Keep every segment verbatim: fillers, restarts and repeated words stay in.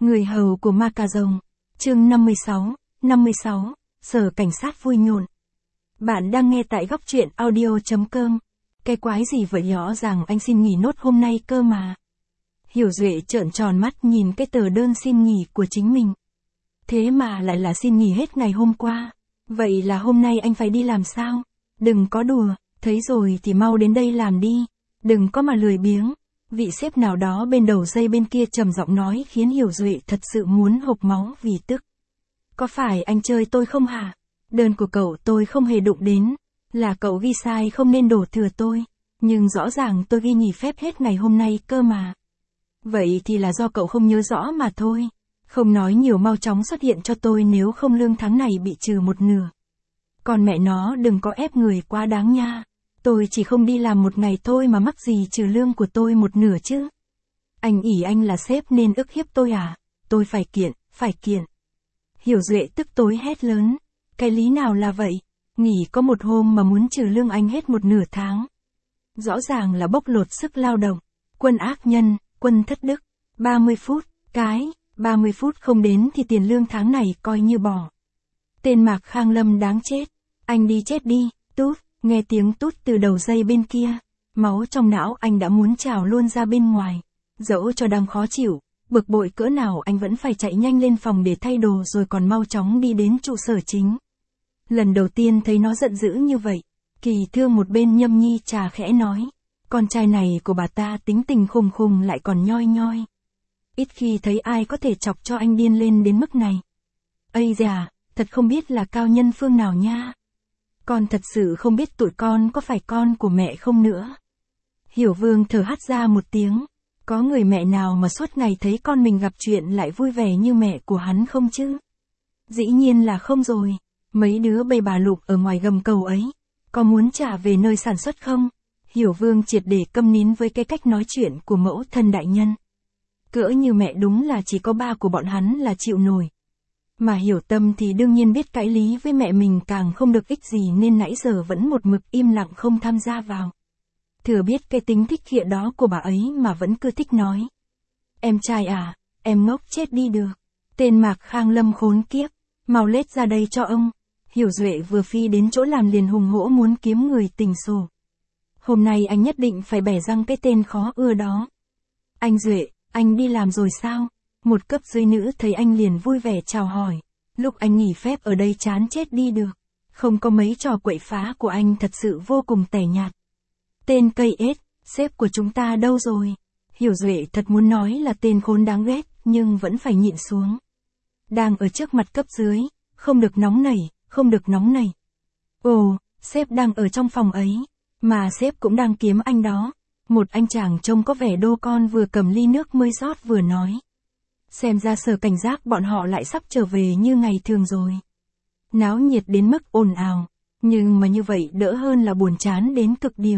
Người hầu của ma cà rồng. Chương năm mươi sáu, năm mươi sáu, Sở Cảnh sát vui nhộn. Bạn đang nghe tại góc truyện audio chấm com. Cái quái gì vậy, rõ ràng anh xin nghỉ nốt hôm nay cơ mà. Hiểu Duệ trợn tròn mắt nhìn cái tờ đơn xin nghỉ của chính mình. Thế mà lại là xin nghỉ hết ngày hôm qua. Vậy là hôm nay anh phải đi làm sao? Đừng có đùa, thấy rồi thì mau đến đây làm đi. Đừng có mà lười biếng. Vị sếp nào đó bên đầu dây bên kia trầm giọng nói khiến Hiểu Duệ thật sự muốn hộc máu vì tức. Có phải anh chơi tôi không hả? Đơn của cậu tôi không hề đụng đến. Là cậu ghi sai không nên đổ thừa tôi. Nhưng rõ ràng tôi ghi nghỉ phép hết ngày hôm nay cơ mà. Vậy thì là do cậu không nhớ rõ mà thôi. Không nói nhiều, mau chóng xuất hiện cho tôi, nếu không lương tháng này bị trừ một nửa. Còn mẹ nó đừng có ép người quá đáng nha. Tôi chỉ không đi làm một ngày thôi mà mắc gì trừ lương của tôi một nửa chứ. Anh ỷ anh là sếp nên ức hiếp tôi à? Tôi phải kiện, phải kiện. Hiểu Duệ tức tối hét lớn. Cái lý nào là vậy? Nghỉ có một hôm mà muốn trừ lương anh hết một nửa tháng. Rõ ràng là bóc lột sức lao động. Quân ác nhân, quân thất đức. ba mươi phút, cái, ba mươi phút không đến thì tiền lương tháng này coi như bỏ. Tên Mạc Khang Lâm đáng chết. Anh đi chết đi, tút. Nghe tiếng tút từ đầu dây bên kia. Máu trong não anh đã muốn trào luôn ra bên ngoài. Dẫu cho đang khó chịu, bực bội cỡ nào anh vẫn phải chạy nhanh lên phòng để thay đồ rồi còn mau chóng đi đến trụ sở chính. Lần đầu tiên thấy nó giận dữ như vậy, Kỳ Thương một bên nhâm nhi trà khẽ nói. Con trai này của bà ta tính tình khùng khùng lại còn nhoi nhoi. Ít khi thấy ai có thể chọc cho anh điên lên đến mức này. Ây da, thật không biết là cao nhân phương nào nha. Con thật sự không biết tụi con có phải con của mẹ không nữa. Hiểu Vương thở hắt ra một tiếng. Có người mẹ nào mà suốt ngày thấy con mình gặp chuyện lại vui vẻ như mẹ của hắn không chứ? Dĩ nhiên là không rồi. Mấy đứa bầy bà lục ở ngoài gầm cầu ấy, có muốn trả về nơi sản xuất không? Hiểu Vương triệt để câm nín với cái cách nói chuyện của mẫu thân đại nhân. Cỡ như mẹ đúng là chỉ có ba của bọn hắn là chịu nổi. Mà Hiểu Tâm thì đương nhiên biết cãi lý với mẹ mình càng không được ích gì nên nãy giờ vẫn một mực im lặng không tham gia vào. Thừa biết cái tính thích khịa đó của bà ấy mà vẫn cứ thích nói. Em trai à, em ngốc chết đi được. Tên Mạc Khang Lâm khốn kiếp, mau lết ra đây cho ông. Hiểu Duệ vừa phi đến chỗ làm liền hùng hổ muốn kiếm người tình sổ. Hôm nay anh nhất định phải bẻ răng cái tên khó ưa đó. Anh Duệ, anh đi làm rồi sao? Một cấp dưới nữ thấy anh liền vui vẻ chào hỏi. Lúc anh nghỉ phép ở đây chán chết đi được. Không có mấy trò quậy phá của anh thật sự vô cùng tẻ nhạt. Tên cây ếch, sếp của chúng ta đâu rồi? Hiểu Duệ thật muốn nói là tên khốn đáng ghét, nhưng vẫn phải nhịn xuống. Đang ở trước mặt cấp dưới, không được nóng nảy, không được nóng nảy. Ồ, sếp đang ở trong phòng ấy, mà sếp cũng đang kiếm anh đó. Một anh chàng trông có vẻ đô con vừa cầm ly nước mới rót vừa nói. Xem ra sở cảnh giác bọn họ lại sắp trở về như ngày thường rồi. Náo nhiệt đến mức ồn ào, nhưng mà như vậy đỡ hơn là buồn chán đến cực điểm.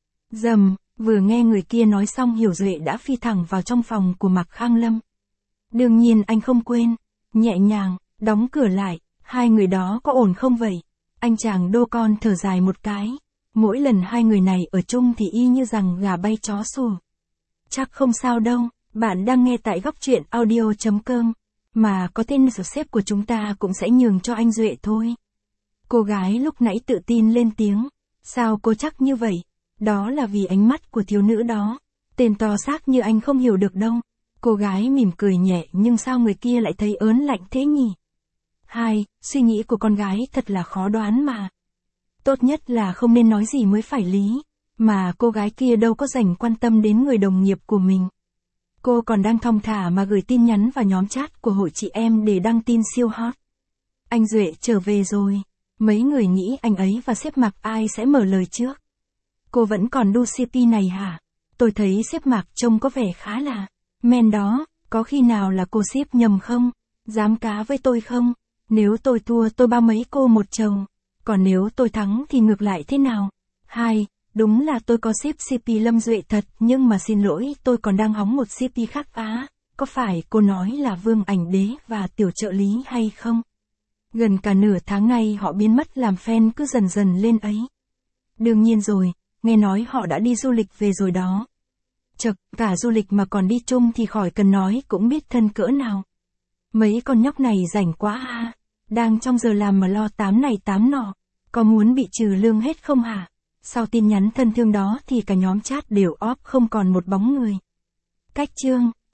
Dầm, vừa nghe người kia nói xong Hiểu Duệ đã phi thẳng vào trong phòng của Mạc Khang Lâm. Đương nhiên anh không quên, nhẹ nhàng, đóng cửa lại, hai người đó có ổn không vậy? Anh chàng đô con thở dài một cái, mỗi lần hai người này ở chung thì y như rằng gà bay chó sủa. Chắc không sao đâu. Bạn đang nghe tại góc truyện audio chấm com, mà có tên sở sếp của chúng ta cũng sẽ nhường cho anh Duệ thôi. Cô gái lúc nãy tự tin lên tiếng. Sao cô chắc như vậy? Đó là vì ánh mắt của thiếu nữ đó. Tên to xác như anh không hiểu được đâu. Cô gái mỉm cười nhẹ, nhưng sao người kia lại thấy ớn lạnh thế nhỉ? Hai, suy nghĩ của con gái thật là khó đoán mà. Tốt nhất là không nên nói gì mới phải lý. Mà cô gái kia đâu có dành quan tâm đến người đồng nghiệp của mình. Cô còn đang thong thả mà gửi tin nhắn vào nhóm chat của hội chị em để đăng tin siêu hot. Anh Duệ trở về rồi. Mấy người nghĩ anh ấy và sếp Mạc ai sẽ mở lời trước? Cô vẫn còn đu xê pê này hả? Tôi thấy sếp Mạc trông có vẻ khá là men đó, có khi nào là cô sếp nhầm không? Dám cá với tôi không? Nếu tôi thua tôi bao mấy cô một chồng. Còn nếu tôi thắng thì ngược lại thế nào? Hai. Đúng là tôi có ship xê pê Lâm Duệ thật, nhưng mà xin lỗi tôi còn đang hóng một xê pê khác á. Có phải cô nói là Vương Ảnh Đế và tiểu trợ lý hay không? Gần cả nửa tháng nay họ biến mất làm fan cứ dần dần lên ấy. Đương nhiên rồi, nghe nói họ đã đi du lịch về rồi đó. Chật, cả du lịch mà còn đi chung thì khỏi cần nói cũng biết thân cỡ nào. Mấy con nhóc này rảnh quá ha. Đang trong giờ làm mà lo tám này tám nọ. Có muốn bị trừ lương hết không hả? Sau tin nhắn thân thương đó thì cả nhóm chat đều off không còn một bóng người. Cách chương